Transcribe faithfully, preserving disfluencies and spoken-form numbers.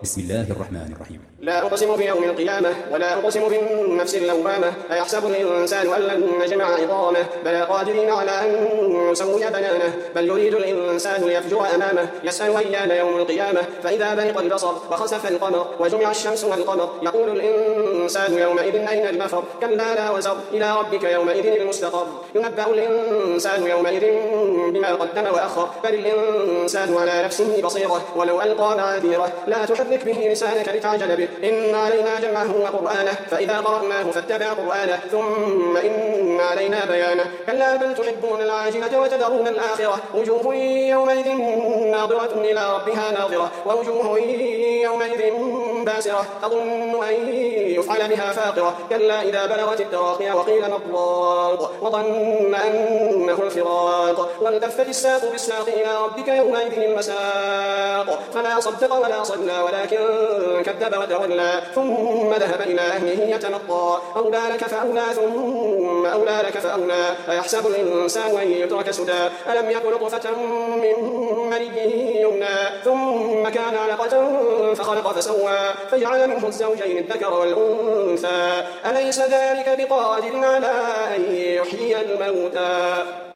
بسم الله الرحمن الرحيم. لا أقسم بيوم القيامة ولا أقسم بالنفس اللوامة أيحسب الإنسان أن لن نجمع عظامه بلى قادرين على أن نسوي بنانه بل يريد الإنسان ليفجر أمامه يسأل أيان يوم القيامة فإذا برق البصر وخسف القمر وجمع الشمس والقمر يقول الإنسان يومئذ أين المفر كلا لا وزر إلى ربك يومئذ المستقر ينبأ الإنسان يومئذ بما قدم وأخر بل الإنسان على نفسه بصيرة ولو ألقى معاذيره لا تحرك به لسانك لتعجل به إن علينا جمعه وقرآنه فإذا قرأناه فاتبع قرآنه ثم إن علينا بيانه كلا بل تحبون العاجلة وتذرون الآخرة وجوه يومئذ ناظرة إلى ربها ناظرة ووجوه يومئذ باسرة تظن أن يفعل بها فاقرة كلا إذا بلغت التراقي وقيل مضراق وظن أنه الفراق والتفت الساق بالساق إلى ربك يومئذ المساق فلا صدق ولا صلى ولكن كذب وتولى ثم ذهب إلى أهله يتمطى أولى لك فأولى ثم أولى لك فأولى أيحسب الإنسان أن يترك سدى ألم يكن نطفة من مني يمنى ثم كان علقة فخلق فسوى فجعل منه الزوجين الذكر والأنثى أليس ذلك بقادر على أن يحيي الموتى